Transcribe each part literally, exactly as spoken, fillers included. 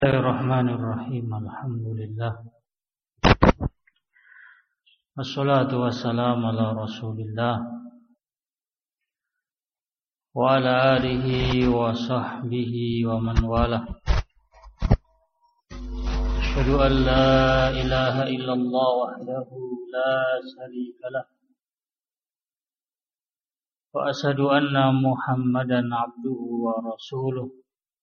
Bismillahirrahmanirrahim. Alhamdulillah. Wassalatu wassalamu ala Rasulillah wa ala alihi wa sahbihi wa man walah. Asyhadu an la ilaha illallah wahdahu la syarika lah. Wa asyhadu anna Muhammadan abduhu wa rasuluh.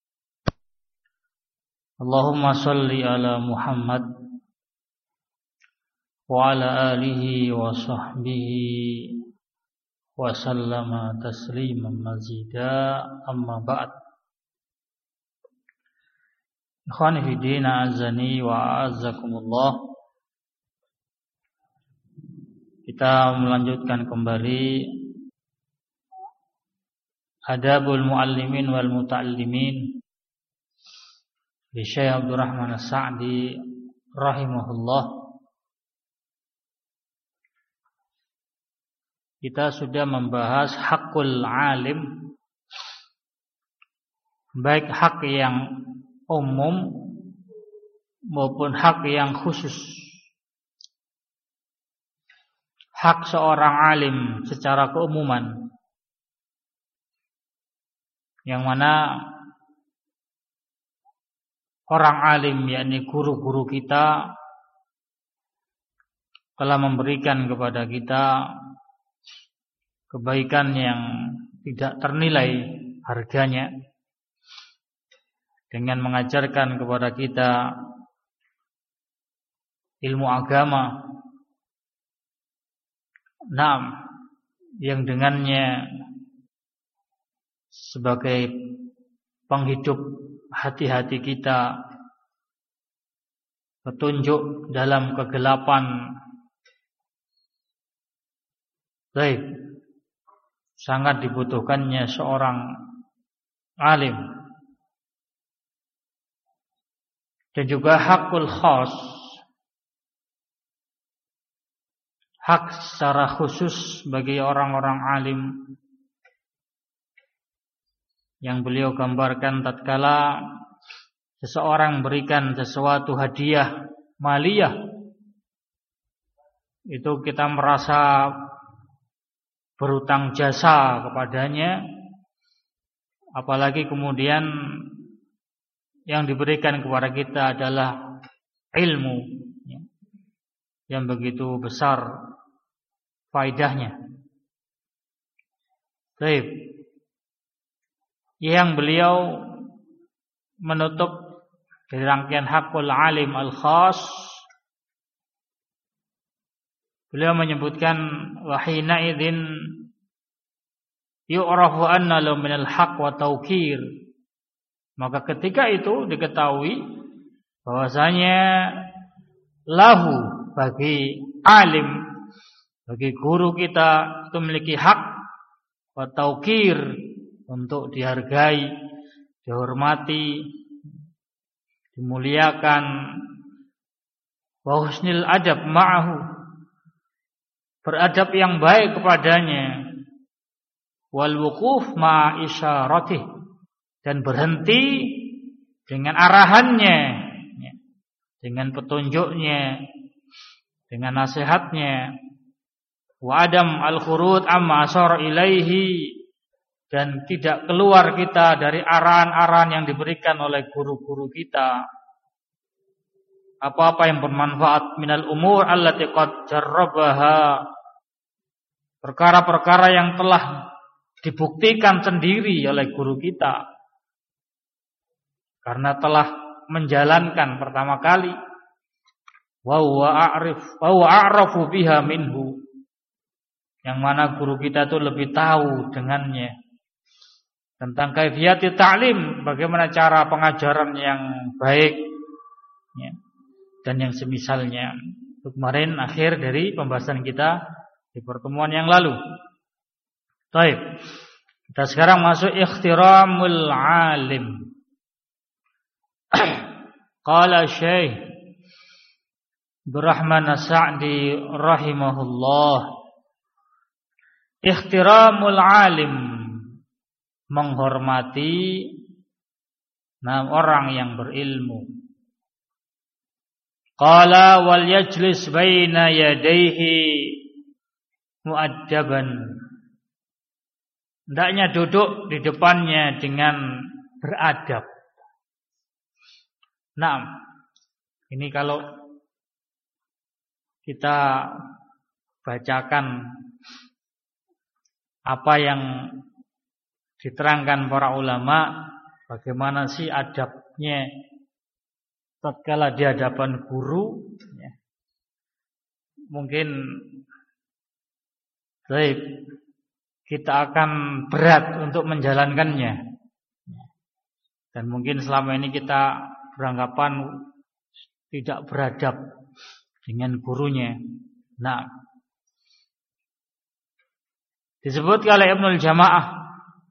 Allahumma salli ala Muhammad wa ala alihi wa sahbihi wa sallama tasliman mazida, amma ba'd. Ikhwani fi din, azani wa a'azzakumullah. Kita melanjutkan kembali Adabul Muallimin wal Muta'allimin di Syekh Abdul Rahman As-Sa'di rahimahullah. Kita sudah membahas hakul alim, baik hak yang umum maupun hak yang khusus. Hak seorang alim secara keumuman, yang mana orang alim, yakni guru-guru kita, telah memberikan kepada kita kebaikan yang tidak ternilai harganya dengan mengajarkan kepada kita ilmu agama, nah, yang dengannya sebagai penghidup hati-hati kita, petunjuk dalam kegelapan. Baik, sangat dibutuhkannya seorang alim. Dan juga hakul khas, hak secara khusus bagi orang-orang alim, yang beliau gambarkan tatkala seseorang berikan sesuatu hadiah maliyah, itu kita merasa berutang jasa kepadanya, apalagi kemudian yang diberikan kepada kita adalah ilmu yang begitu besar faedahnya. Baik, yang beliau menutup dari rangkaian hakul alim al-khas, beliau menyebutkan wahina idzin yu'rafu anna lahu minal haq wa tawqir. Maka ketika itu diketahui bahwasanya lahu, bagi alim, bagi guru kita, itu memiliki hak wa tawqir, untuk dihargai, dihormati, dimuliakan, wa husnil adab ma'ahu, beradab yang baik kepadanya, wal wuquf ma isyaratih, dan berhenti dengan arahannya, dengan petunjuknya, dengan nasihatnya, wa adam al khurud amma asyara ilaihi, dan tidak keluar kita dari arahan-arahan yang diberikan oleh guru-guru kita. Apa-apa yang bermanfaat minal umur allati qad jarrabaha, perkara-perkara yang telah dibuktikan sendiri oleh guru kita, karena telah menjalankan pertama kali. Wa huwa a'rif wa huwa a'rafu biha minhu, yang mana guru kita itu lebih tahu dengannya, tentang kaifiyati ta'lim, bagaimana cara pengajaran yang baik, ya, dan yang semisalnya. Itu kemarin akhir dari pembahasan kita di pertemuan yang lalu. Baik, kita sekarang masuk ikhtiramul alim. Qala Syekh Abdul Rahman As-Sa'di rahimahullah, ikhtiramul alim, menghormati Nah, orang yang berilmu. Qala wal yajlis baina yadayhi muaddaban. Hendaknya duduk di depannya dengan beradab. Nah, ini kalau kita bacakan apa yang diterangkan para ulama, bagaimana sih adabnya tatkala di hadapan guru, ya. Mungkin baik kita akan berat untuk menjalankannya. Dan mungkin selama ini kita beranggapan tidak beradab dengan gurunya. Nah, disebut oleh Ibnul Jamaah,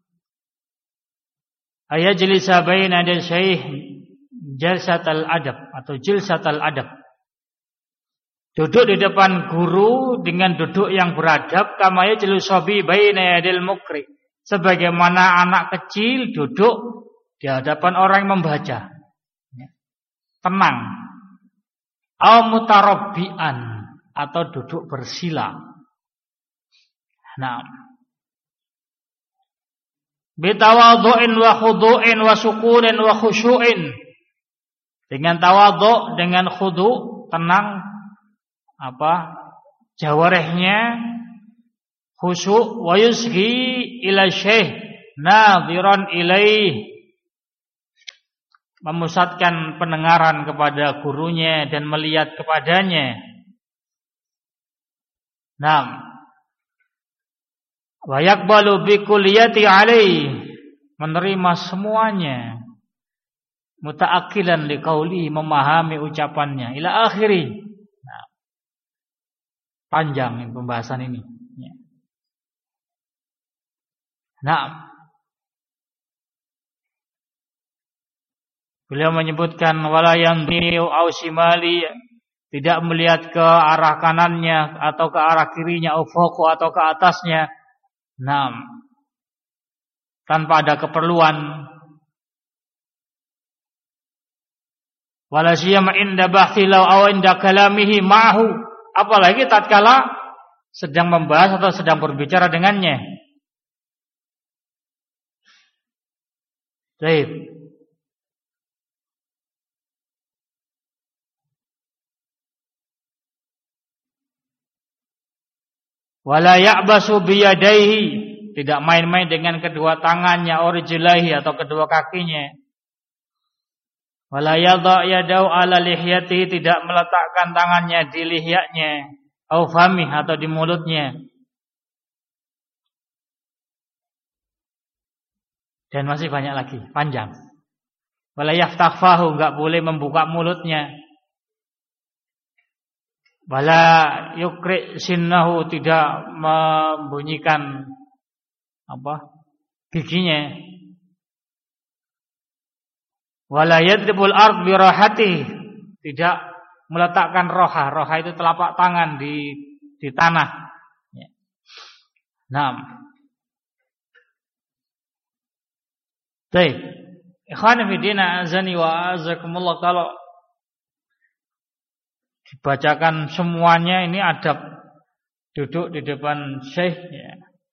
ayajlisa baina yaday syaikh jalsatal adab atau jilsatal adab. Duduk di depan guru dengan duduk yang beradab, kama yajlisu shabi baina yadil mukri. Sebagaimana anak kecil duduk di hadapan orang yang membaca. Tenang. Au mutarabbian atau duduk bersila. Nah, bitawadhu'in wa khudu'in wa sukunin wa khusyu'in. Dengan tawadhu, dengan khudu', tenang, apa? Jawarihnya khusyuk, wa yusghi ila syekh nadhiran ilaih. Memusatkan pendengaran kepada gurunya dan melihat kepadanya. Naam. Wa yaqbalu bi kulliyati alaihi, menerima semuanya, muta'akkilan liqauli, memahami ucapannya, ila akhiri. Nah, panjang pembahasan ini. Nah, beliau menyebutkan wala yanzi'u au shimali, tidak melihat ke arah kanannya atau ke arah kirinya, au fawqa atau ke atasnya. Nah, tanpa ada keperluan. Wala siyama inda bahtilau aw inda kalamihi ma'hu, apalagi tatkala sedang membahas atau sedang berbicara dengannya. Baik. Wala ya'basu biyadaihi, tidak main-main dengan kedua tangannya, orjilaihi atau kedua kakinya. Wala yadha' yadau ala lihyatihi, tidak meletakkan tangannya di lihyanya, au famih atau di mulutnya. Dan masih banyak lagi, panjang. Wala yaftahfahu, enggak boleh membuka mulutnya. Wala yukri sinnahu, tidak membunyikan apa? Giginya. Wala yadribul ard bi rahati, tidak meletakkan roha. Roha itu telapak tangan di di tanah. Ya. Naam. Baik. Ikhwan fillah azani wa azakumullah, kalau dibacakan semuanya ini adab duduk di depan syekh, ya.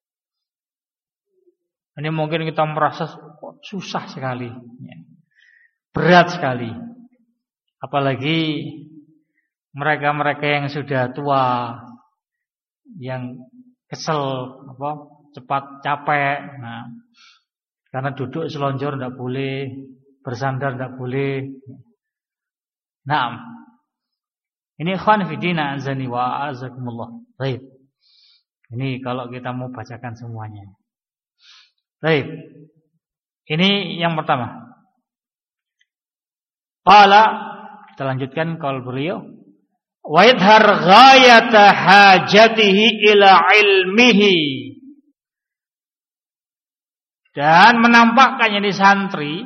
Ini mungkin kita merasa susah sekali, ya. Berat sekali. Apalagi mereka-mereka yang sudah tua, yang kesel, apa, cepat capek. Nah, karena duduk selonjor tidak boleh, bersandar tidak boleh. Nah, ini ikhwan fillah azani wa azakumullah. Baik. Ini kalau kita mau bacakan semuanya. Baik. Ini yang pertama. Qala, kita lanjutkan qaul beliau. Wa yadhar ghayata hajatihi ila ilmihi. Dan menampakkannya di santri,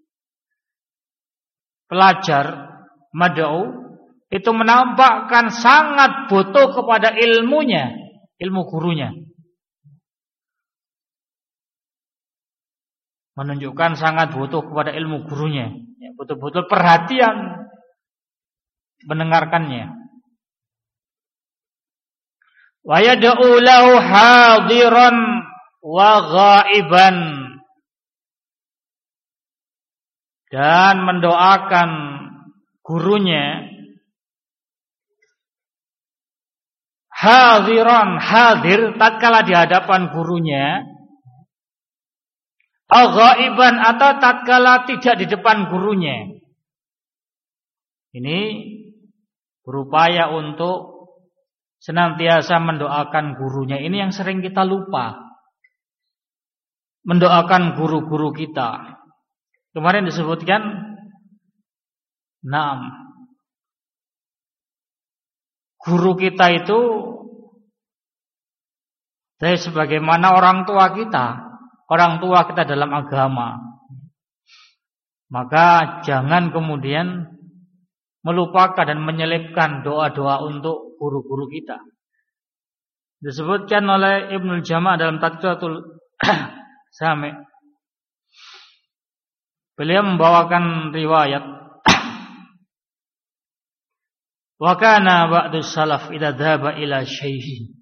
pelajar, mad'u, itu menampakkan sangat butuh kepada ilmunya, ilmu gurunya. menunjukkan sangat butuh kepada ilmu gurunya, ya, betul-betul perhatian mendengarkannya. Wa yad'u lahu hadiran wa ghaiban, dan mendoakan gurunya hadiran, hadir tatkala di hadapan gurunya, ghaiban atau tatkala tidak di depan gurunya. Ini berupaya untuk senantiasa mendoakan gurunya. Ini yang sering kita lupa. Mendoakan guru-guru kita. Kemarin disebutkan Naam, guru kita itu dari sebagaimana orang tua kita, orang tua kita dalam agama. Maka jangan kemudian melupakan dan menyelipkan doa-doa untuk guru-guru kita. Disebutkan oleh Ibnul Jama' dalam Tadkiratul Sami'. Beliau membawakan riwayat, wa kana ba'du salaf idza dhaba ila syaihi.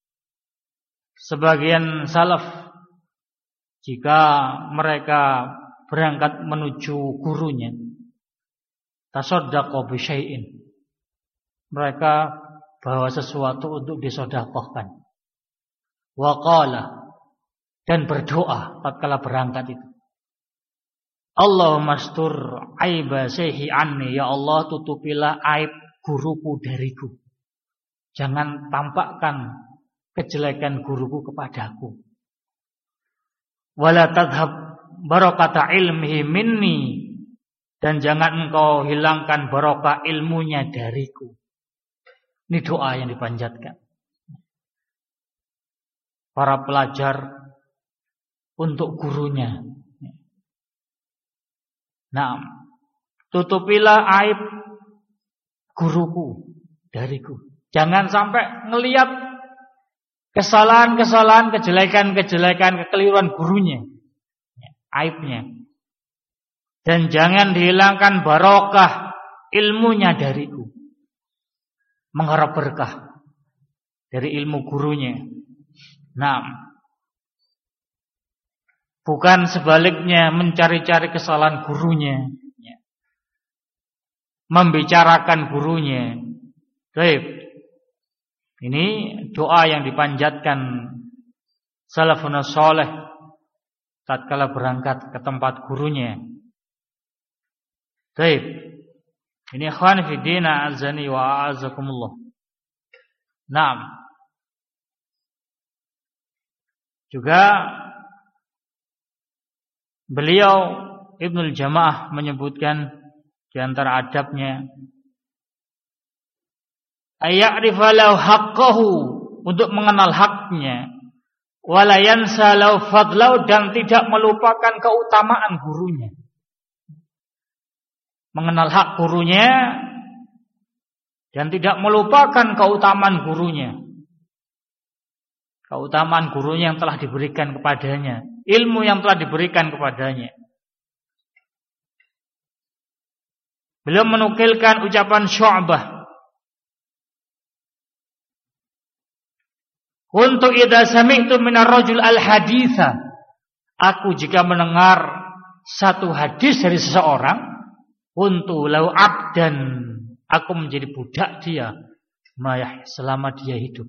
Sebagian salaf jika mereka berangkat menuju gurunya, tasaddaqa bi syai'in, mereka bawa sesuatu untuk disedekahkan. Wa qala, dan berdoa tatkala berangkat itu, Allahumma astur aiba syaihi anni, ya Allah tutupilah aib guruku dariku. Jangan tampakkan kejelekan guruku kepadaku. Wala tadhhab barakata ilmihi minni, dan jangan engkau hilangkan barokah ilmunya dariku. Ini doa yang dipanjatkan para pelajar untuk gurunya. Nah, tutupilah aib guruku dariku. Jangan sampai ngelihat kesalahan-kesalahan, kejelekan-kejelekan, kekeliruan gurunya, aibnya. Dan jangan dihilangkan barokah ilmunya dariku. Mengharap berkah dari ilmu gurunya. Nah, bukan sebaliknya mencari-cari kesalahan gurunya, membicarakan gurunya. Baik. Ini doa yang dipanjatkan salafun saleh tatkala berangkat ke tempat gurunya. Baik. Ini ikhwan fi din azani wa a'azakumullah. Naam. Juga beliau Ibnul Jamaah menyebutkan di antara adabnya, aya'rifa lahu haqqahu, untuk mengenal haknya, wala yansa lahu fadlahu, dan tidak melupakan keutamaan gurunya. Mengenal hak gurunya dan tidak melupakan keutamaan gurunya. Keutamaan gurunya yang telah diberikan kepadanya, ilmu yang telah diberikan kepadanya. Beliau menukilkan ucapan Syu'bah, untuk idza sami'tu minar rajul al-haditha, aku jika mendengar satu hadis dari seseorang, untuk lau abdan, aku menjadi budak dia, mayah, selama dia hidup.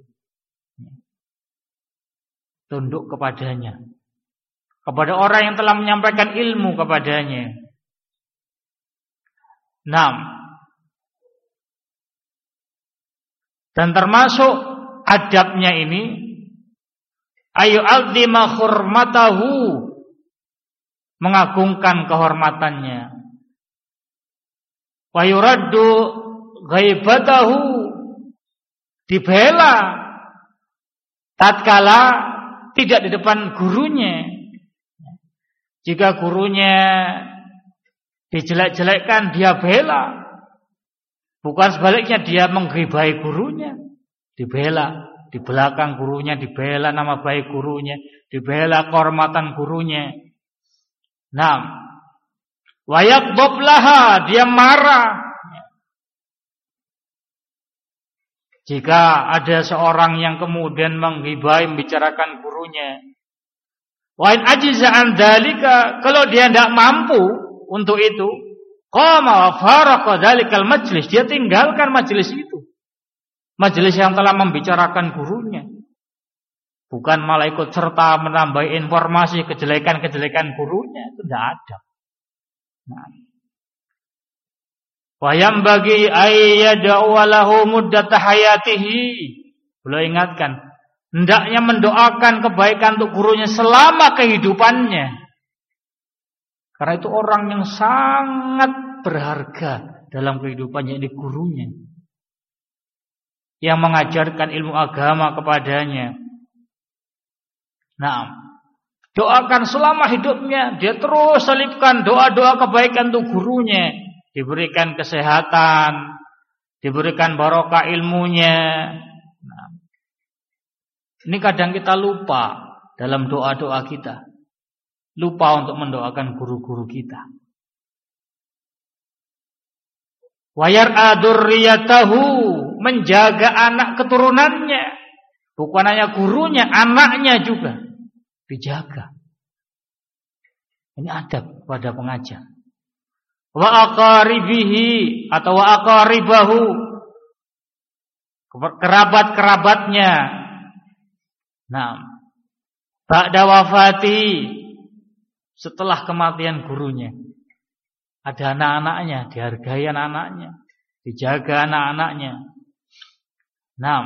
Tunduk kepadanya, kepada orang yang telah menyampaikan ilmu kepadanya. Naam. Dan termasuk adabnya ini, ayu azima hurmatahu, mengagungkan kehormatannya. Wa yuraddu ghaibatahu, dibela tatkala tidak di depan gurunya. Jika gurunya dijelek-jelekkan, dia bela. Bukan sebaliknya dia menggibahi gurunya, dibela. Di belakang gurunya dibela nama baik gurunya, dibela kehormatan gurunya. Naam. Wa yaghdab laha, dia marah. Jika ada seorang yang kemudian menggibai membicarakan gurunya. Wa in ajiza an dzalika, kalau dia tidak mampu untuk itu, qama wa faraqa dzalikal majlis, dia tinggalkan majelis itu. Majelis yang telah membicarakan gurunya. Bukan malah ikut serta menambah informasi kejelekan-kejelekan gurunya, itu tidak ada. Nah. Wa yambagi ayyad'u lahu muddat hayatihi. Beliau ingatkan, hendaknya mendoakan kebaikan untuk gurunya selama kehidupannya. Karena itu orang yang sangat berharga dalam kehidupannya, ini gurunya. Yang mengajarkan ilmu agama kepadanya. Nah, doakan selama hidupnya, dia terus selipkan doa-doa kebaikan untuk gurunya. Diberikan kesehatan, diberikan barokah ilmunya. Nah, ini kadang kita lupa dalam doa-doa kita. Lupa untuk mendoakan guru-guru kita. Wa yar'a dzurriyyatahu, menjaga anak keturunannya. Bukan hanya gurunya, anaknya juga dijaga. Ini adab pada pengajar. Wa aqaribihi atau wa aqaribahu, kerabat-kerabatnya. Nah, ba'da wafati, setelah kematian gurunya. Ada anak-anaknya, dihargai anak-anaknya, dijaga anak-anaknya. Nah,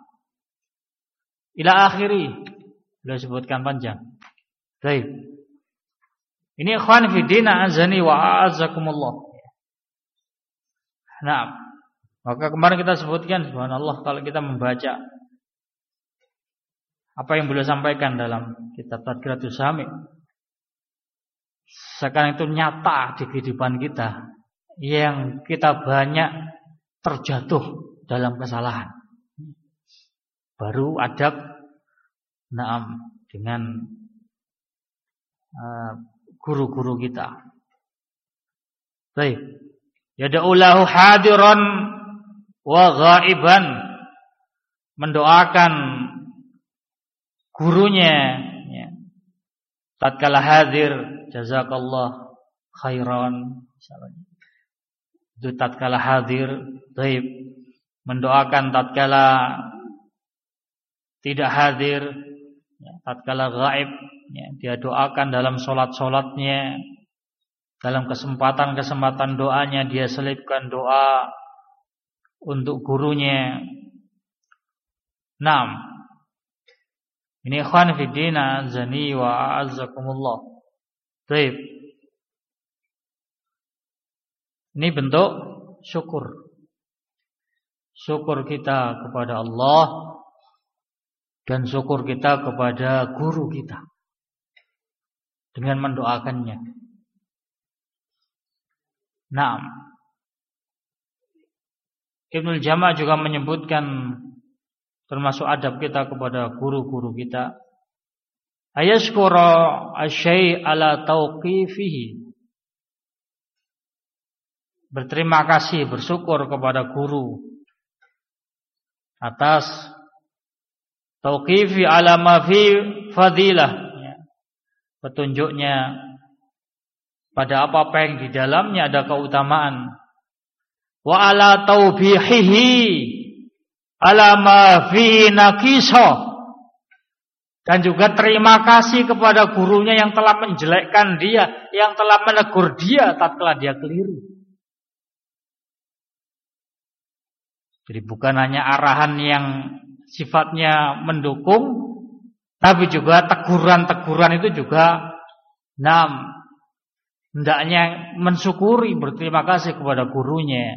ila akhiri, beliau sebutkan panjang. Baik. Ini ikhwan fi din azani wa a'azzakumullah. Nah, maka kemarin kita sebutkan subhanallah kalau kita membaca apa yang beliau sampaikan dalam kitab Tadkiratus Sami, sekarang itu nyata di kehidupan kita yang kita banyak terjatuh dalam kesalahan. Baru adab naam dengan uh, guru-guru kita. Baik. Yad'ulahu hadiran wa ghaiban, mendoakan gurunya ya. Tatkala hadir, jazakallah khairan misalnya. Itu tatkala hadir, baik. Mendoakan tatkala tidak hadir, ya, tatkala gaib, ya, dia doakan dalam solat-solatnya, dalam kesempatan-kesempatan doanya dia selipkan doa untuk gurunya. Naam. Ini ikhwan fi din azani wa a'azzakumullah. Baik. Ini bentuk syukur. Syukur kita kepada Allah dan syukur kita kepada guru kita dengan mendoakannya. Naam. Ibnul Jama' juga menyebutkan termasuk adab kita kepada guru-guru kita, ayashkura asy-syai' ala tauqifihi, berterima kasih, bersyukur kepada guru atas tauqifi ala ma fi fadilah, ya, petunjuknya pada apa-apa yang di dalamnya ada keutamaan. Wa ala taubihihi ala ma fi naqisah, dan juga terima kasih kepada gurunya yang telah menjelekkan dia, yang telah menegur dia tatkala dia keliru. Jadi bukan hanya arahan yang sifatnya mendukung, tapi juga teguran-teguran itu juga nam hendaknya mensyukuri, berterima kasih kepada gurunya.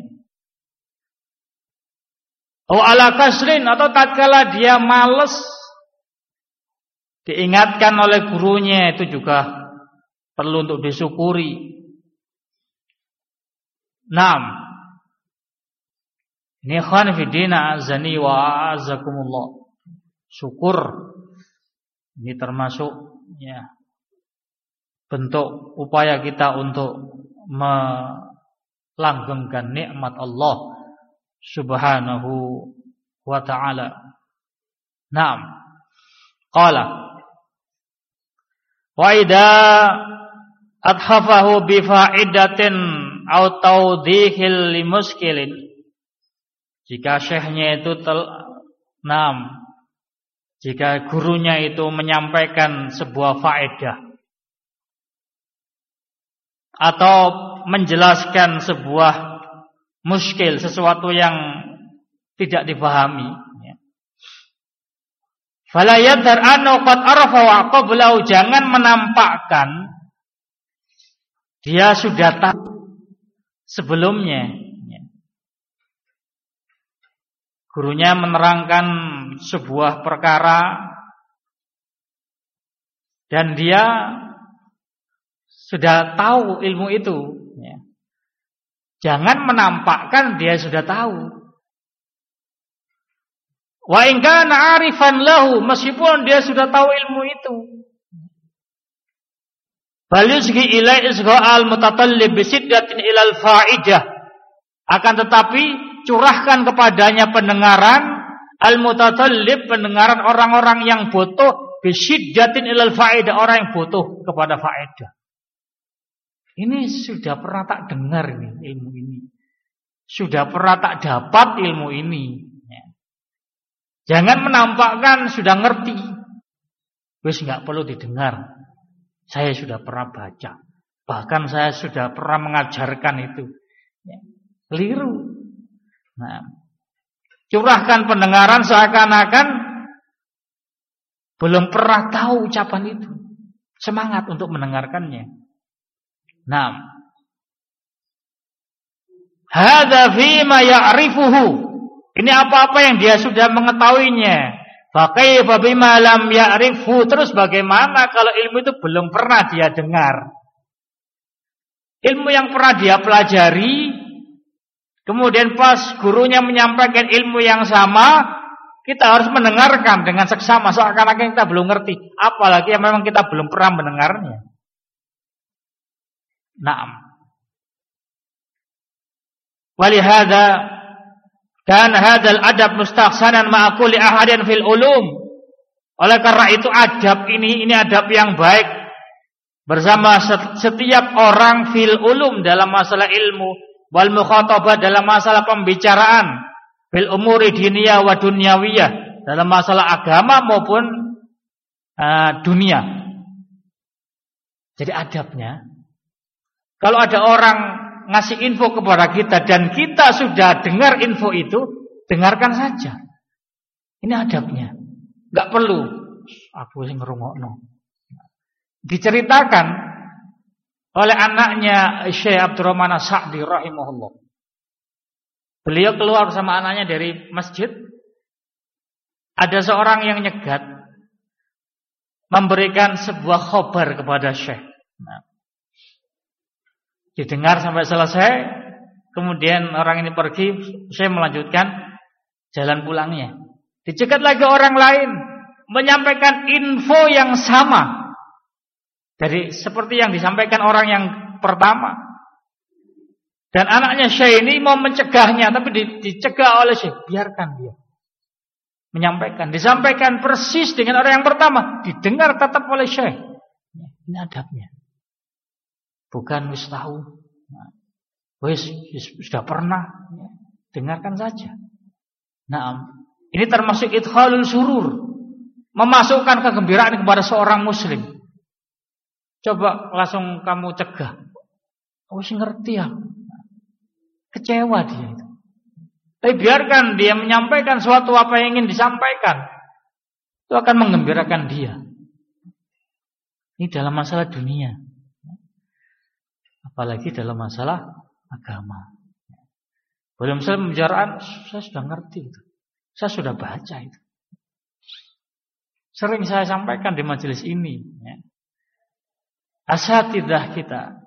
Oh ala kasrin, atau tatkala dia malas, diingatkan oleh gurunya, itu juga perlu untuk disyukuri. Naam. Ini ikhwan fi din azani wa a'azzakumullah. Syukur ini termasuk ya bentuk upaya kita untuk melanggengkan nikmat Allah Subhanahu wa ta'ala. Naam. Qala wa idza adhafahu bi fa'idatin aw tawdihil limuskilin. Jika syekhnya itu tel, naam, jika gurunya itu menyampaikan sebuah faedah atau menjelaskan sebuah muskil, sesuatu yang tidak dipahami, fala yadhar annahu qad arafa wa qablahu, jangan menampakkan dia sudah tahu sebelumnya. Gurunya menerangkan sebuah perkara dan dia sudah tahu ilmu itu. Jangan menampakkan dia sudah tahu. Wa in kana 'arifan lahu, meskipun dia sudah tahu ilmu itu. Bal yusghi ilai isgha'al mutatallib bi siddatin ilal fa'idah. Akan tetapi curahkan kepadanya pendengaran al-mutatallib, pendengaran orang-orang yang butuh, bi siddatin ilal fa'idah, orang yang butuh kepada faedah. Ini sudah pernah tak dengar ini, ilmu ini. Sudah pernah tak dapat ilmu ini. Jangan menampakkan sudah ngerti. Wis enggak perlu didengar. Saya sudah pernah baca. Bahkan saya sudah pernah mengajarkan itu. Keliru. Nah, curahkan pendengaran seakan-akan belum pernah tahu ucapan itu. Semangat untuk mendengarkannya. Nah, hadza fima ya'rifuhu. Ini apa-apa yang dia sudah mengetahuinya. Fa kaifa bima lam ya'rifu, terus bagaimana kalau ilmu itu belum pernah dia dengar? Ilmu yang pernah dia pelajari, kemudian pas gurunya menyampaikan ilmu yang sama, kita harus mendengarkan dengan seksama seakan-akan kita belum ngerti, apalagi yang memang kita belum pernah mendengarnya. Naam. Walihada dan hadzal adab mustahsanan ma'a kulli ahadin fil ulum. Oleh karena itu adab ini ini adab yang baik bersama setiap orang fil ulum dalam masalah ilmu, wal mukhatabah dalam masalah pembicaraan, fil umuri diniyah wa dunyawiyah dalam masalah agama maupun uh, dunia. Jadi adabnya, kalau ada orang ngasih info kepada kita dan kita sudah dengar info itu, dengarkan saja. Ini adabnya. Enggak perlu aku sing ngrungokno. Diceritakan oleh anaknya Syekh Abdurrahman As-Sa'di rahimahullah. Beliau keluar sama anaknya dari masjid. Ada seorang yang nyegat memberikan sebuah khabar kepada Syekh. Nah, didengar sampai selesai, kemudian orang ini pergi, saya melanjutkan jalan pulangnya. Dicegat lagi orang lain menyampaikan info yang sama dari seperti yang disampaikan orang yang pertama. Dan anaknya Syekh ini mau mencegahnya, tapi dicegah oleh Syekh, biarkan dia menyampaikan. Disampaikan persis dengan orang yang pertama, didengar tetap oleh Syekh. Ini adabnya. Bukan wis tahu, wis sudah pernah, dengarkan saja. Nah, ini termasuk idkhalul surur, memasukkan kegembiraan kepada seorang muslim. Coba langsung kamu cegah, wis ngerti ya, kecewa dia itu. Tapi biarkan dia menyampaikan suatu apa yang ingin disampaikan, itu akan menggembirakan dia. Ini dalam masalah dunia. Apalagi dalam masalah agama. Dalam masalah pembicaraan, saya sudah ngerti itu. Saya sudah baca itu. Sering saya sampaikan di majelis ini. Ya. Asatidzah kita,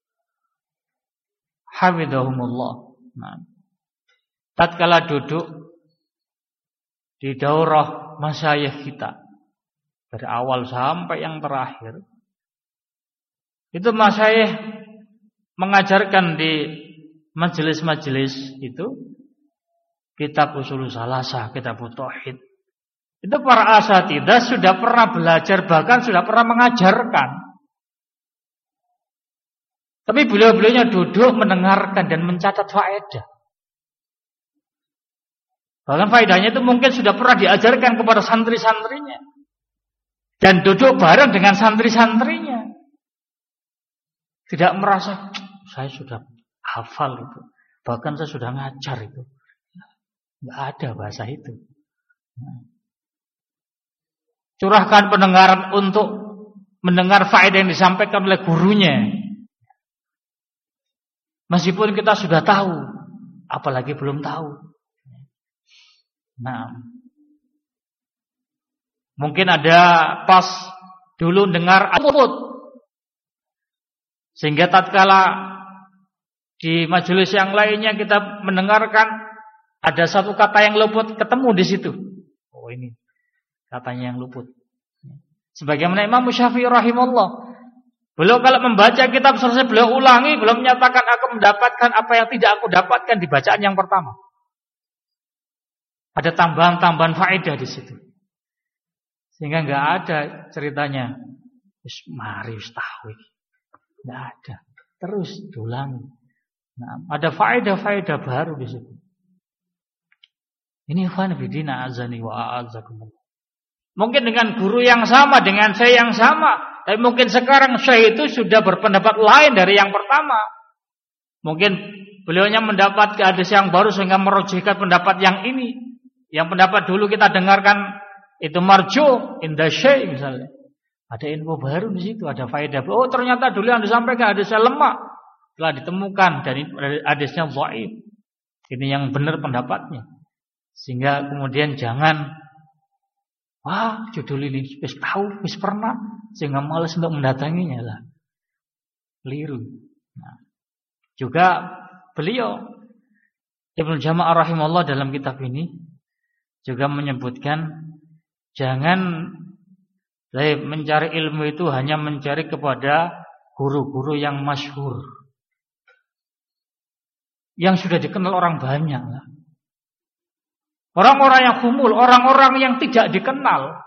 hamidahumullah. Nah, tatkala duduk di daurah masyayikh kita, dari awal sampai yang terakhir, Itu masyayikh mengajarkan di majelis-majelis itu kitab usul salasah, kitab tauhid. Itu para asatidzah sudah pernah belajar, bahkan sudah pernah mengajarkan. Tapi beliau-beliaunya duduk mendengarkan dan mencatat faedah. Bahkan faedahnya itu mungkin sudah pernah diajarkan kepada santri-santrinya. Dan duduk bareng dengan santri-santrinya. Tidak merasa saya sudah hafal itu. Bahkan saya sudah ngajar itu. Tidak ada bahasa itu. Curahkan pendengaran untuk mendengar faedah yang disampaikan oleh gurunya. Meskipun kita sudah tahu, apalagi belum tahu. Nah, mungkin ada pas dulu dengar luput, sehingga tatkala di majelis yang lainnya kita mendengarkan ada satu kata yang luput, ketemu di situ. Oh, ini katanya yang luput. Sebagaimana Imam Syafi'i rahimahullah, beliau kalau membaca kitab selesai beliau ulangi, beliau menyatakan aku mendapatkan apa yang tidak aku dapatkan di bacaan yang pertama. Ada tambahan-tambahan faedah di situ. Sehingga enggak ada ceritanya wis mari wis tahu iki. Enggak ada. Terus diulangi. Nah, ada faedah-faedah baru di situ. Ini ikhwan fillah azani wa a'azzakumullah. Mungkin dengan guru yang sama, dengan saya yang sama, tapi mungkin sekarang saya itu sudah berpendapat lain dari yang pertama. Mungkin beliaunya mendapat hadis yang baru sehingga merujukkan pendapat yang ini. Yang pendapat dulu kita dengarkan itu marju inda syai' misalnya. Ada info baru di situ, ada faedah. Oh, ternyata dulu yang disampaikan hadisnya lemah, telah ditemukan dan hadisnya dhaif. Ini yang benar pendapatnya. Sehingga kemudian jangan wah, judul ini wis tahu, wis pernah, sehingga malas untuk mendatanginya lah. Keliru. Nah, juga beliau Ibnu Jama'ah rahimahullah dalam kitab ini juga menyebutkan jangan mencari ilmu itu hanya mencari kepada guru-guru yang masyhur, yang sudah dikenal orang banyak lah. Orang-orang yang humul, orang-orang yang tidak dikenal,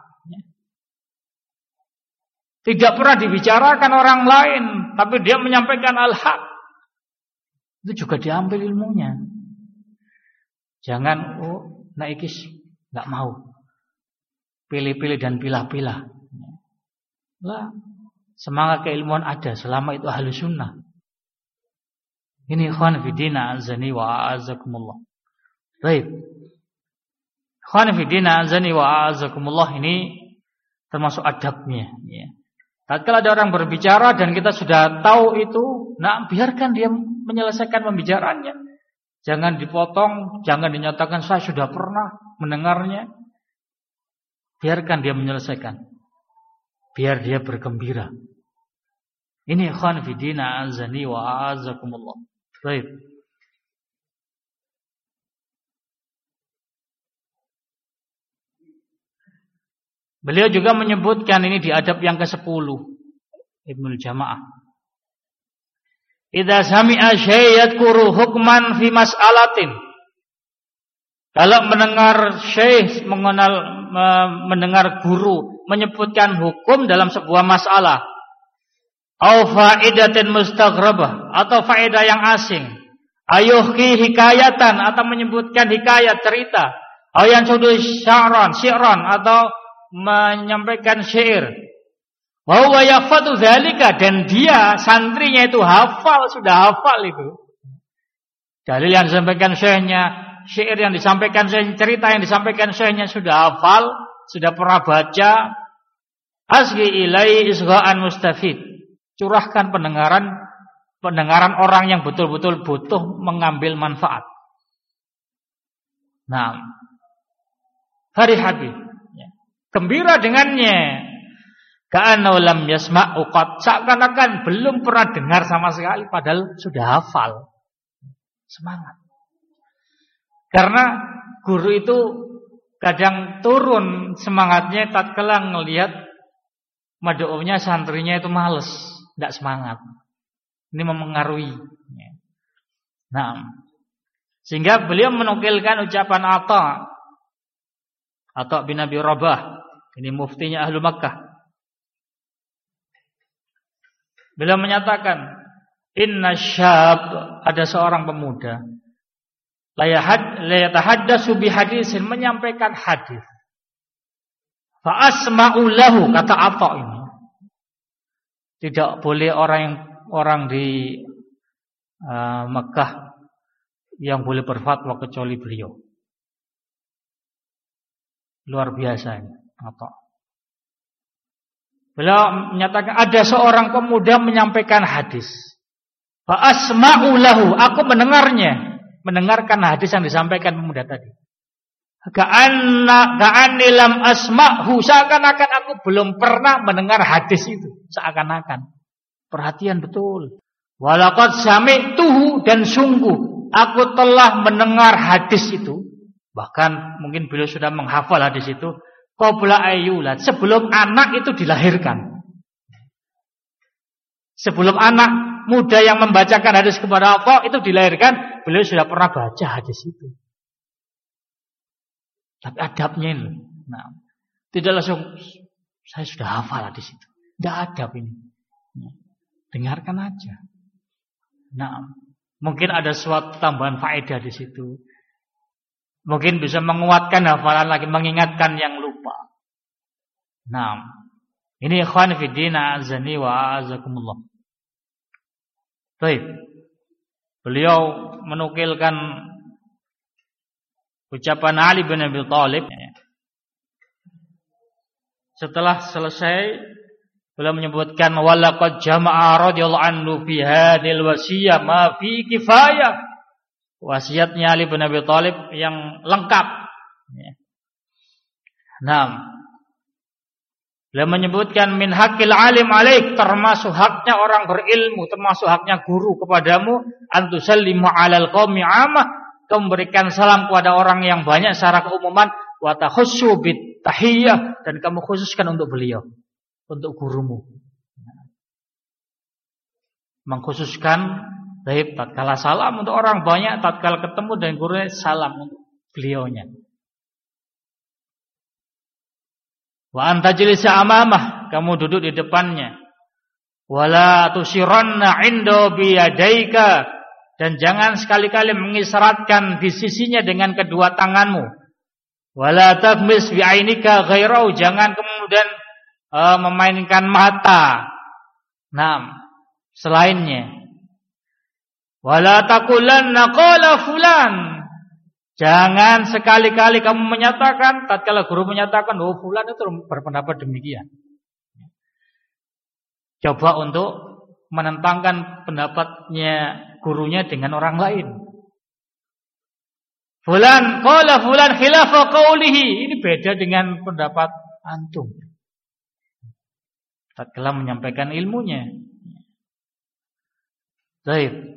tidak pernah dibicarakan orang lain, tapi dia menyampaikan al-haq, itu juga diambil ilmunya. Jangan oh naikis nggak mau pilih-pilih dan pilah-pilah. Lah, semangat keilmuan ada selama itu ahli sunnah. Ini ikhwan fillah azani wa a'azzakumullah. Baik. Ikhwan fillah azani wa a'azzakumullah, ini termasuk adabnya ya. Tatkala ada orang berbicara dan kita sudah tahu itu, nah biarkan dia menyelesaikan pembicaraannya. Jangan dipotong, jangan dinyatakan saya sudah pernah mendengarnya. Biarkan dia menyelesaikan. Biar dia bergembira. Ini ikhwan fillah azani wa a'azzakumullah. Baik. Beliau juga menyebutkan ini di adab yang kesepuluh Ibnu Jama'ah. Idza sami'a syai'at kuru hukman fi mas'alatin. Kalau mendengar syekh mengenal mendengar guru menyebutkan hukum dalam sebuah masalah, au faidatin mustaghrabah, atau faedah yang asing, ayuhki hikayatan, atau menyebutkan hikayat cerita, au yang sudah sya'ran syi'ran, atau menyampaikan syair. Wa huwa yafatu dzalika, dan dia santrinya itu hafal, sudah hafal itu. Dalil yang disampaikan syekhnya, syair yang disampaikan syekhnya, cerita yang disampaikan syekhnya sudah hafal, sudah pernah baca. Asghi ilai isgha'an mustafid. Curahkan pendengaran pendengaran orang yang betul-betul butuh mengambil manfaat. Nah, farihati, gembira dengannya. Ka'annahu lam yasma'u qat, seakan-akan belum pernah dengar sama sekali padahal sudah hafal. Semangat. Karena guru itu kadang turun semangatnya tatkala ngelihat mad'unya santrinya itu males, tidak semangat. Ini mempengaruhi. Nah, sehingga beliau menukilkan ucapan Atha Atha bin Abi Rabah, ini muftinya Ahlu Makkah. Beliau menyatakan, inna syab, ada seorang pemuda, la yatahaddatsu bi hadisin, menyampaikan hadis. Fa asma'u lahu, kata Atha ini. Tidak boleh orang yang orang di uh, Mekah yang boleh berfatwa kecuali beliau. Luar biasa ini, Atha. Beliau menyatakan ada seorang pemuda menyampaikan hadis. Fa asma'u lahu, aku mendengarnya, mendengarkan hadis yang disampaikan pemuda tadi. Ka'anna ka'anni lam asma'hu, seakan-akan aku belum pernah mendengar hadis itu, seakan-akan. Perhatian betul. Walaqad sami'tuhu, dan sungguh aku telah mendengar hadis itu. Bahkan mungkin beliau sudah menghafal hadis itu. Qabla ayyulat, sebelum anak itu dilahirkan. Sebelum anak muda yang membacakan hadis kepada Allah itu dilahirkan, beliau sudah pernah baca hadis itu. Tapi adabnya ini, nah, tidak langsung saya sudah hafal hadis itu. Tidak adab ini. Dengarkan aja. Nah, mungkin ada suatu tambahan faedah di situ. Mungkin bisa menguatkan hafalan lagi, mengingatkan yang lupa. Nah, ini ikhwan fi din, azani wa azakumullah. Baik. Beliau menukilkan ucapan Ali bin Abi Thalib. Setelah selesai, beliau menyebutkan walaqad jama'a radhiyallahu anhu fi hadhil wasiyah ma fi kifayah. Wasiatnya Ali bin Abi Thalib yang lengkap. Nah, beliau menyebutkan min hakil alim alaik, termasuk haknya orang berilmu, termasuk haknya guru kepadamu, antusallimu alal qaumi amah, kamu memberikan salam kepada orang yang banyak secara keumuman, wa takhussu bit tahiyyah, dan kamu khususkan untuk beliau, untuk gurumu. Mengkhususkan baik tatkala salam untuk orang banyak, tatkala ketemu dengan gurunya salam untuk beliaunya. Wa anta jalisa amamah, kamu duduk di depannya. Wala tusiranna 'inda biyadaika, dan jangan sekali-kali mengisyaratkan di sisinya dengan kedua tanganmu. Wala taghmis bi 'ainika ghairau, jangan kemudian uh, memainkan mata. Nah, selainnya. Wala taqulanna qala fulan, jangan sekali-kali kamu menyatakan, tatkala guru menyatakan, oh fulan itu berpendapat demikian. Coba untuk menentangkan pendapatnya gurunya dengan orang lain. Fulan qala fulan khilafa qaulihi, ini beda dengan pendapat antum. Tatkala menyampaikan ilmunya. Baik.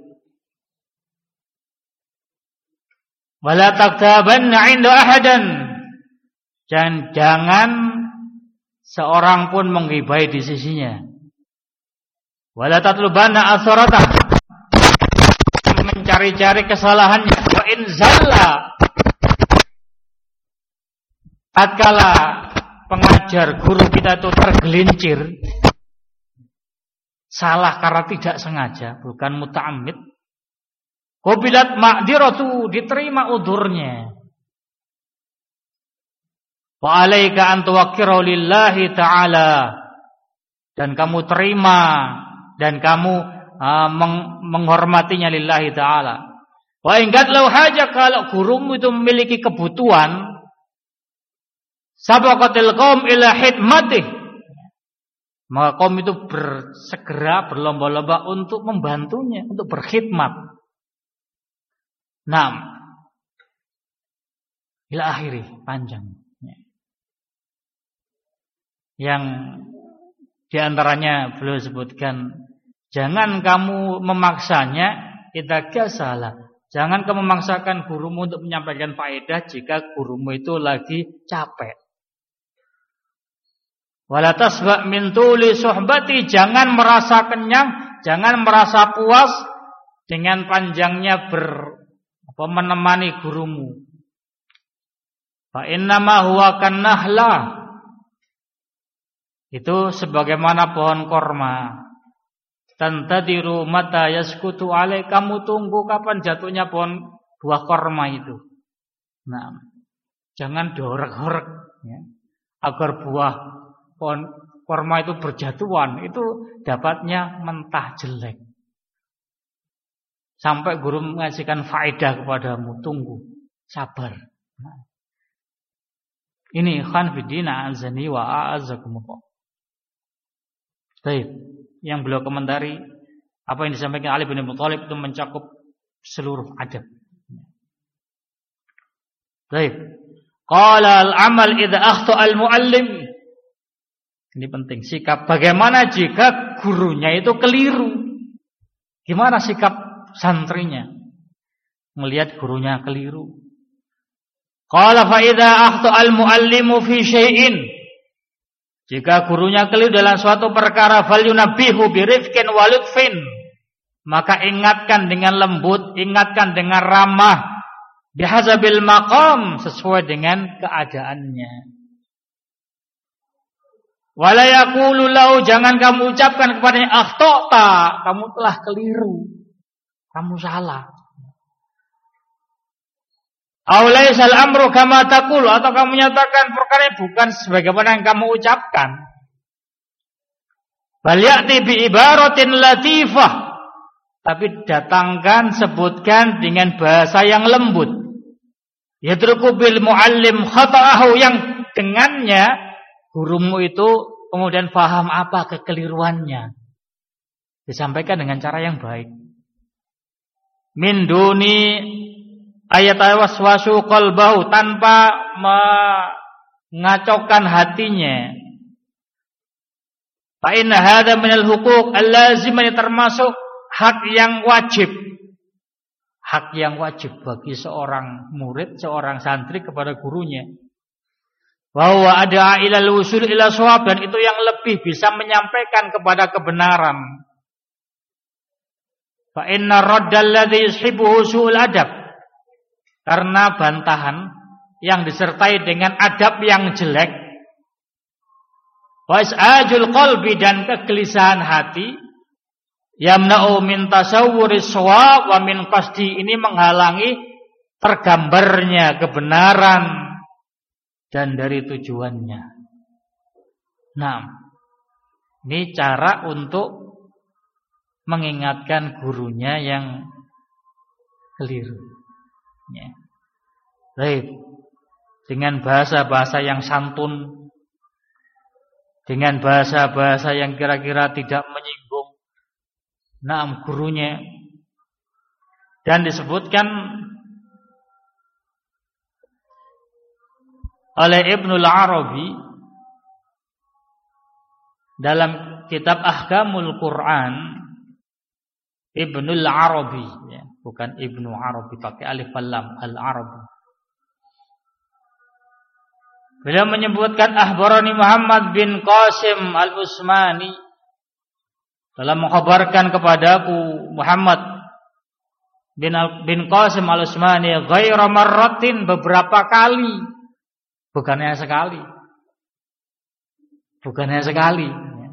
Wala taktabanna 'inda ahadan, dan jangan seorang pun menggibahi di sisinya. Wala tatlubanna asarata, mencari-cari kesalahannya. Wa in zalla, tatkala pengajar guru kita itu tergelincir, salah karena tidak sengaja, bukan muta'ammid, qabilat ma'diratu, diterima udhurnya. Wa 'alaika an tuwaqqiru lillahi ta'ala, dan kamu terima dan kamu uh, meng menghormatinya lillahi ta'ala. Wa ingkat lau haja, kalau gurumu itu memiliki kebutuhan, sabaqatil qaum ila hidmatih, maka kaum itu bersegera berlomba-lomba untuk membantunya, untuk berkhidmat. Naam. Ila akhiri, panjang. Yang diantaranya beliau sebutkan, jangan kamu memaksanya idza kasala. Jangan kamu memaksakan gurumu untuk menyampaikan faedah jika gurumu itu lagi capek. Wala tasba' min tuli suhbati, jangan merasa kenyang, jangan merasa puas dengan panjangnya ber apa menemani gurumu. Fa innama huwa kannahla, itu sebagaimana pohon korma. Tantadiru mata yaskutu alai, kamu tunggu kapan jatuhnya pohon buah korma itu. Nah, jangan diorek-orek ya, agar buah pohon korma itu berjatuhan, itu dapatnya mentah jelek. Sampai guru mengasihkan faedah kepadamu, tunggu, sabar. Nah, ini ikhwan fillah azani wa a'azzakumullah. Baik, yang beliau komentari apa yang disampaikan Ali bin Abi Thalib itu mencakup seluruh adab. Baik. Qala al-amal idza akhta al-muallim. Ini penting, sikap bagaimana jika gurunya itu keliru? Gimana sikap santrinya melihat gurunya keliru? Qala fa idza akhta al-muallimu fi syai'in, jika gurunya keliru dalam suatu perkara, falyunabbihu birifqin wa lutfin, maka ingatkan dengan lembut, ingatkan dengan ramah, bihasabil maqam, sesuai dengan keadaannya. Wala yaqulu lahu, jangan kamu ucapkan kepadanya akhtata, kamu telah keliru, kamu salah. Aw laisal amru kama taqulu, atau kamu nyatakan perkara bukan sebagaimana yang kamu ucapkan. Bal ya'ti bi ibaratin latifah, tapi datangkan, sebutkan dengan bahasa yang lembut. Yadruku bil muallim khata'ahu, yang dengannya gurumu itu kemudian paham apa kekeliruannya. Disampaikan dengan cara yang baik. Min duni ayat waswasu qalbahu, tanpa mengacaukan hatinya. Fa inna hadza minal huquq allazimah, termasuk hak yang wajib. Hak yang wajib bagi seorang murid, seorang santri kepada gurunya. Bahwa ada ilal usul ila shawab, dan itu yang lebih bisa menyampaikan kepada kebenaran. Fa inna raddal ladzi yushibuhu su'ul adab, karena bantahan yang disertai dengan adab yang jelek, wa is'ajul qalbi, dan kegelisahan hati, yamna'u min tasawwuris shawab wa min qasdi, ini menghalangi tergambarnya kebenaran dan dari tujuannya. Nah, ini cara untuk mengingatkan gurunya yang keliru. Ya. Baik. Dengan bahasa-bahasa yang santun, dengan bahasa-bahasa yang kira-kira tidak menyinggung naam gurunya. Dan disebutkan oleh Ibnul Arabi dalam kitab Ahkamul Quran, Ibnul Arabi ya, bukan Ibnu Arabi pakai alif lam, Al-Arabi. Beliau menyebutkan akhbarani Muhammad bin Qasim Al-Usmani, telah mengkhabarkan kepadaku Muhammad bin, bin Qasim Al-Usmani ghaira marratin, beberapa kali, bukannya sekali, bukannya sekali.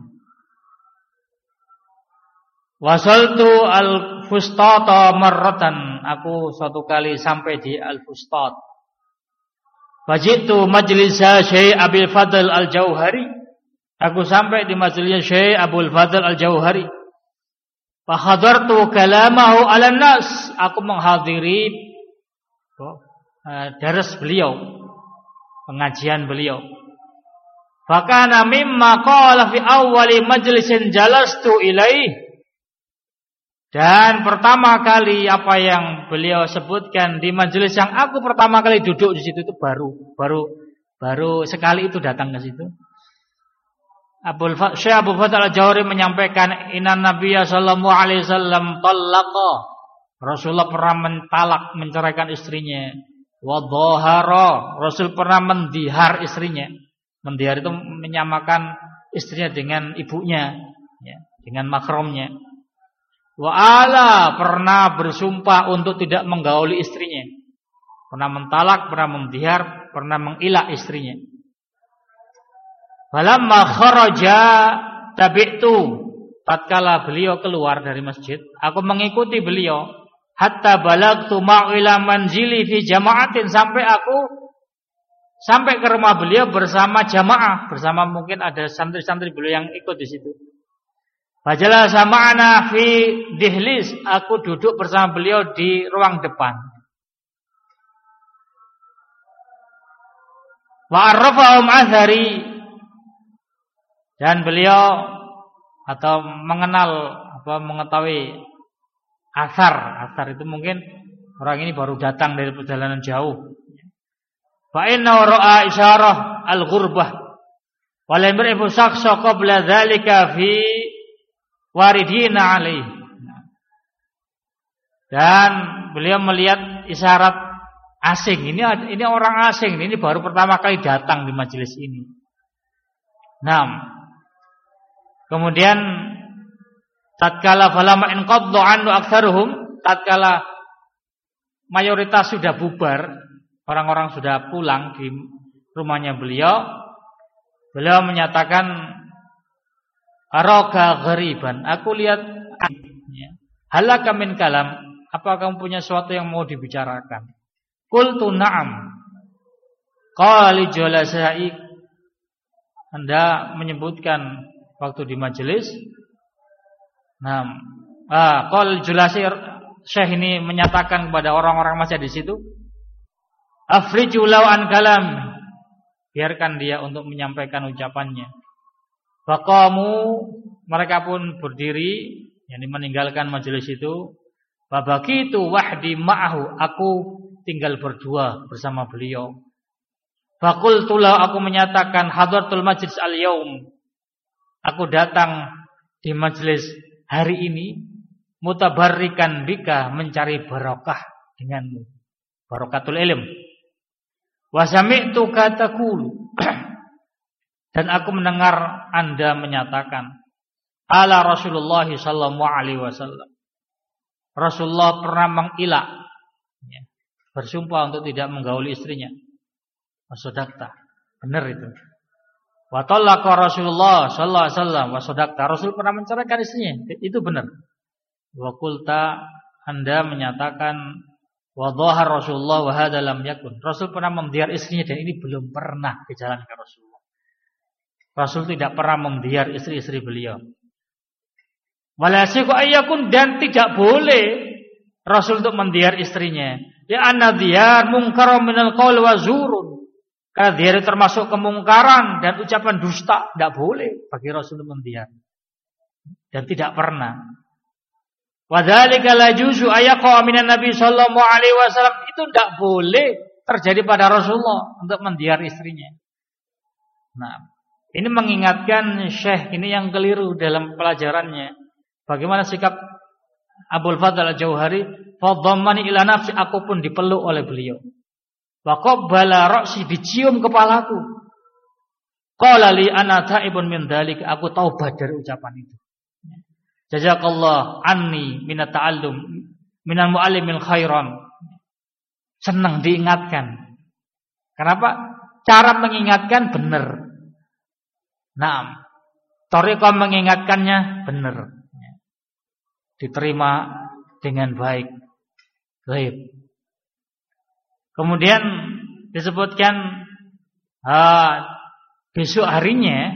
Wasaltu al-fustata marratan, aku suatu kali sampai di al-fustat. Fajitu majlisa Syekh Abdul Fadl Al-Jauhari, aku sampai di majelisnya Syekh Abdul Fadl Al-Jauhari. Fa hadartu kalamahu 'alan nas, aku menghadiri oh, uh, daras beliau, pengajian beliau. Fakana mimma qala fi awwali majlisin jalastu ilaih, dan pertama kali apa yang beliau sebutkan di majelis yang aku pertama kali duduk di situ itu baru baru baru sekali itu datang ke situ. Abul Syekh Abu Fadl Al-Jauhari menyampaikan inna Nabiyya sallallahu alaihi wasallam talaqa, Rasulullah pernah mentalak, menceraikan istrinya. Wa dhahara, Rasul pernah mendihar istrinya. Mendihar itu menyamakan istrinya dengan ibunya, ya, dengan mahramnya. Wa ala pernah bersumpah untuk tidak menggauli istrinya. Pernah mentalak, pernah memdihar, pernah mengilak istrinya. Falamma kharaja tabi'tu. Tatkala beliau keluar dari masjid, aku mengikuti beliau hatta balagtu ma'ila manzili fi jama'atin, sampai aku sampai ke rumah beliau bersama jamaah, bersama mungkin ada santri-santri beliau yang ikut di situ. Fajala sama'ana fi dihlis, aku duduk bersama beliau di ruang depan. Wa arrafahum athari, dan beliau atau mengenal apa mengetahui asar. Asar itu mungkin orang ini baru datang dari perjalanan jauh. Fa inna ra'a isyarah al-ghurbah wa lam yarifu shakhsa qabla dzalika fi waridina alaih. Dan beliau melihat isyarat asing. Ini ini orang asing, ini baru pertama kali datang di majelis ini. Nah, kemudian tatkala falama in qaddu anhu aktsaruhum, tatkala mayoritas sudah bubar, orang-orang sudah pulang di rumahnya beliau, beliau menyatakan araka ghariban, aku lihat halaka min kalam, apa kamu punya sesuatu yang mau dibicarakan? Qultu na'am. Qala li julasai, Anda menyebutkan waktu di majelis. Nah, ah, qal julasi, Syekh ini menyatakan kepada orang-orang masih di situ, afriju law an kalam, biarkan dia untuk menyampaikan ucapannya. Faqamu, mereka pun berdiri, yakni meninggalkan majelis itu. Fabaqitu wahdi ma'ahu, aku tinggal berdua bersama beliau. Faqultu lahu, aku menyatakan hadratul majlis al-yaum, aku datang di majelis hari ini mutabarrikan bika, mencari barokah denganmu, barokatul ilm. Wa sami'tu kataqulu, dan aku mendengar Anda menyatakan ala Rasulullah sallallahu alaihi wasallam, Rasulullah pernah mengilak, ya, bersumpah untuk tidak menggauli istrinya. Wasodakta, benar itu. Wa talaqa Rasulullah sallallahu alaihi wasallam wa sadaqta, Rasul pernah menceraikan istrinya, itu benar. Wa qulta, Anda menyatakan wa dhahar Rasulullah wa hadza lam yakun, Rasul pernah membiar istrinya dan ini belum pernah dijalankan Rasulullah. Rasul tidak pernah membiar istri-istri beliau. Wala yasiqu ayyakun, dan tidak boleh Rasul untuk membiar istrinya. Ya anna diyar munkarum minal qaul wa zurun, karena dia termasuk kemungkaran dan ucapan dusta, tidak boleh bagi Rasul membiar, dan tidak pernah. Wadzalika la juzu ayaqa minan Nabi sallallahu alaihi wasallam, itu tidak boleh terjadi pada Rasulullah untuk membiar istrinya. Nah, ini mengingatkan Syekh ini yang keliru dalam pelajarannya. Bagaimana sikap Abul Fadl Al-Jauhari? Fadhammani ila nafsi, aku pun dipeluk oleh beliau. Wa qabbala ra'si, dicium kepalaku. Qala li ana ta'ibun min dzalik, aku taubat dari ucapan itu. Jazakallah anni minat ta'allum minal muallimil khairan. Senang diingatkan. Kenapa? Cara mengingatkan benar. Naam. Thariqah mengingatkannya benar. Diterima dengan baik. Baik. Kemudian disebutkan uh, besok harinya,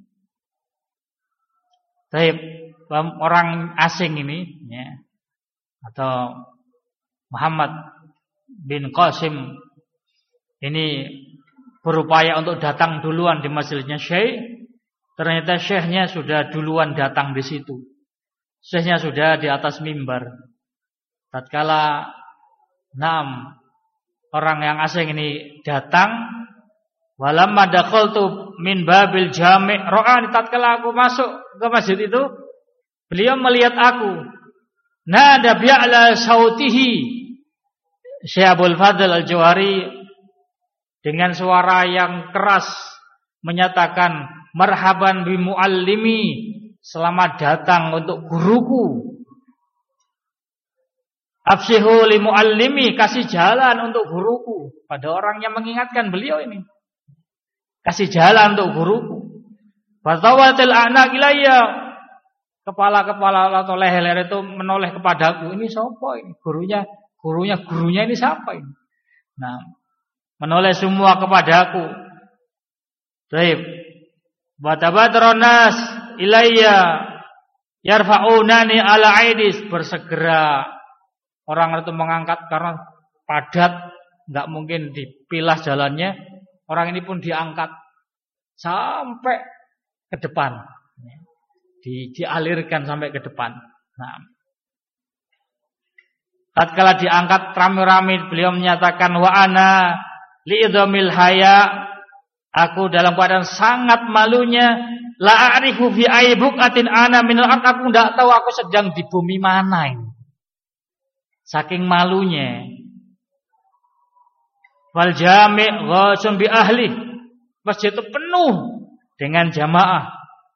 baik, orang asing ini, ya, atau Muhammad bin Qasim ini berupaya untuk datang duluan di majelisnya Syekh. Ternyata Syekhnya sudah duluan datang di situ. Syekhnya sudah di atas mimbar. Tatkala enam orang yang asing ini datang, walamma dakhaltu min babil jami' ra'ani, tatkala aku masuk ke masjid itu, beliau melihat aku. Nada bi'ala sautihi, Syekh Abdul Fadl Al-Jauhari dengan suara yang keras menyatakan marhaban bi muallimi, selamat datang untuk guruku. Afsihu li muallimi, kasih jalan untuk guruku. Pada orang yang mengingatkan beliau ini. Kasih jalan untuk guruku. Fatawatil a'naq ilayya, kepala-kepala atau leher-leher itu menoleh kepadaku. Ini siapa ini? Gurunya, gurunya, gurunya ini siapa ini? Nah, menoleh semua kepadaku. Baik. Wa tabadaran nas ilayya yarfa'unani ala aidis, bersegera orang itu mengangkat karena padat, enggak mungkin dipilah jalannya. Orang ini pun diangkat sampai ke depan. Di, dialirkan sampai ke depan. Nah, tatkala diangkat rame-rame, beliau menyatakan wa ana li'idhamil haya, aku dalam keadaan sangat malunya, la a'rifu fi aibukatin ana minal ard, aku tidak tahu aku sedang di bumi mana ini. Saking malunya. Wal jami' ghasun bi ahli, masjid itu penuh dengan jamaah.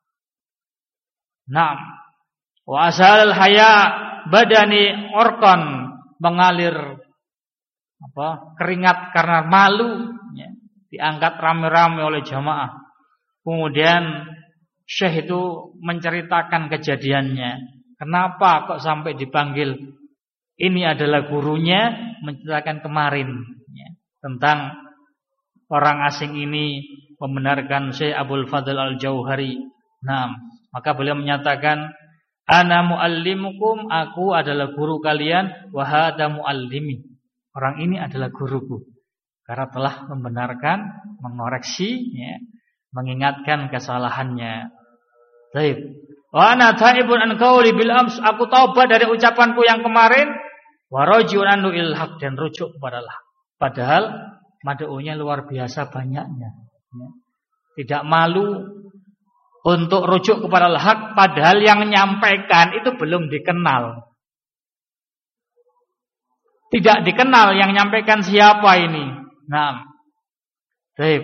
Naam. Wa asal haya badani orkon, mengalir apa? Keringat karena malu, ya. Diangkat rame-rame oleh jamaah. Kemudian Syekh itu menceritakan kejadiannya. Kenapa kok sampai dipanggil? Ini adalah gurunya, menceritakan kemarin, ya, tentang orang asing ini membenarkan Syekh Abdul Fadl Al-Jauhari. Nah, maka beliau menyatakan, ana muallimukum, aku adalah guru kalian, wa hada muallimi, orang ini adalah guruku, karena telah membenarkan, mengoreksi, ya, mengingatkan kesalahannya. Baik. Wa ana taibun an qauli bil ams, aku taubat dari ucapanku yang kemarin, wa rajiun anu il haq, dan rujuk kepada Allah. Padahal mad'unya luar biasa banyaknya, ya. Tidak malu untuk rujuk kepada al-haq, padahal yang menyampaikan itu belum dikenal. Tidak dikenal yang menyampaikan siapa ini. Nah, baik.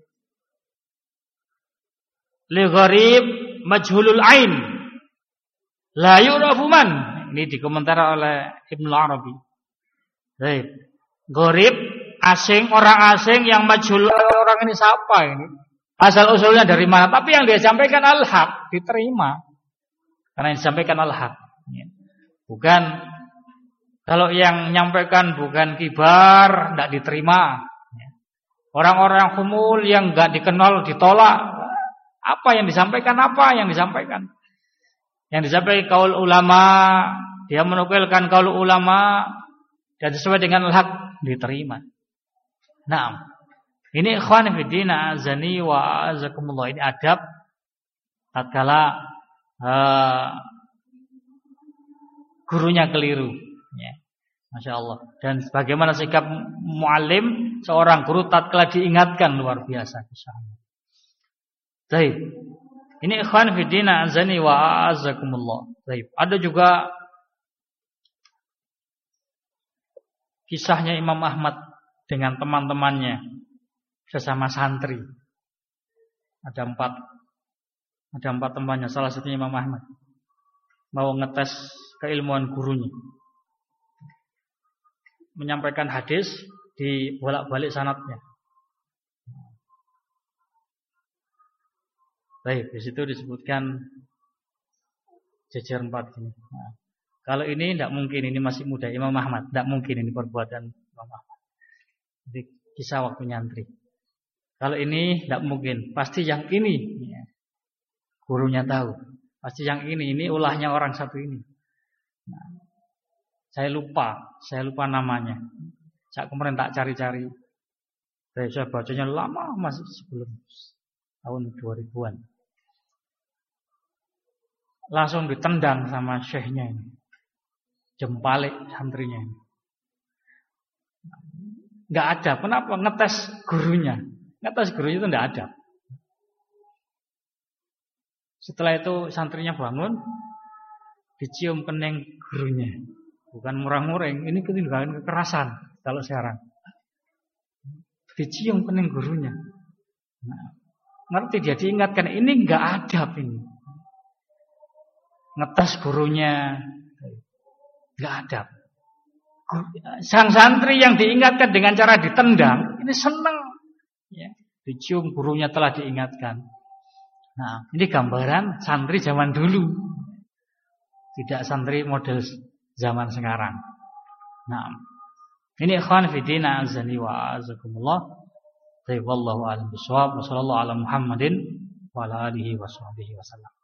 Li gharib majhulul ain, la yu'rafu man. Ini dikomentar oleh Ibnu Arabi. Baik. Gharib, asing, orang asing yang majhul, orang ini siapa ini? Asal usulnya dari mana? Tapi yang dia sampaikan al-haq, diterima. Karena yang disampaikan al-haq. Bukan, kalau yang menyampaikan bukan kibar, tidak diterima. Orang-orang humul yang enggak dikenal ditolak. Apa yang disampaikan? Apa yang disampaikan? Yang disampaikan kaul ulama, dia menukilkan kaul ulama dan sesuai dengan al-haq, diterima. Nah, ini ikhwan fillah azani wa azakumullah, ini adab tatkala uh, gurunya keliru, ya. Masya Allah. Dan bagaimana sikap muallim, seorang guru tatkala diingatkan, luar biasa kisahnya. Baik. Ini ikhwan fillah azani wa azakumullah. Baik. Ada juga kisahnya Imam Ahmad dengan teman-temannya, sesama santri. Ada empat, ada empat temannya. Salah satunya Imam Ahmad mau ngetes keilmuan gurunya, menyampaikan hadis di bolak-balik sanadnya. Baik, di situ disebutkan jejer empat ini. Nah, kalau ini tidak mungkin, ini masih muda Imam Ahmad, tidak mungkin ini perbuatan Imam Ahmad. Jadi kisah waktu nyantri. Kalau ini tidak mungkin, pasti yang ini, ya, gurunya tahu. Pasti yang ini, ini ulahnya orang satu ini. Nah, saya lupa, saya lupa namanya. Saya kemarin tak cari-cari. Saya, saya bacanya lama, masih sebelum tahun dua ribuan. Langsung ditendang sama syekhnya ini, jempalik santrinya ini. Nggak ada. Kenapa? Ngetes gurunya. Ngetes gurunya itu nggak ada. Setelah itu santrinya bangun, dicium kening gurunya. Bukan murang-murang, ini ketinggalan kekerasan kalau sekarang. Dicium kening gurunya. Nah, ngerti dia diingatkan, ini enggak adab ini. Ngetes gurunya enggak adab. Sang santri yang diingatkan dengan cara ditendang, ini senang ya, dicium gurunya telah diingatkan. Nah, ini gambaran santri zaman dulu. Tidak santri model zaman sekarang. Nah, ini ikhwan fillah azani wa azakumullah. Wallahu a'lam bishawab. Wassallallahu ala Muhammadin wa ala alihi washabbihi wasallam.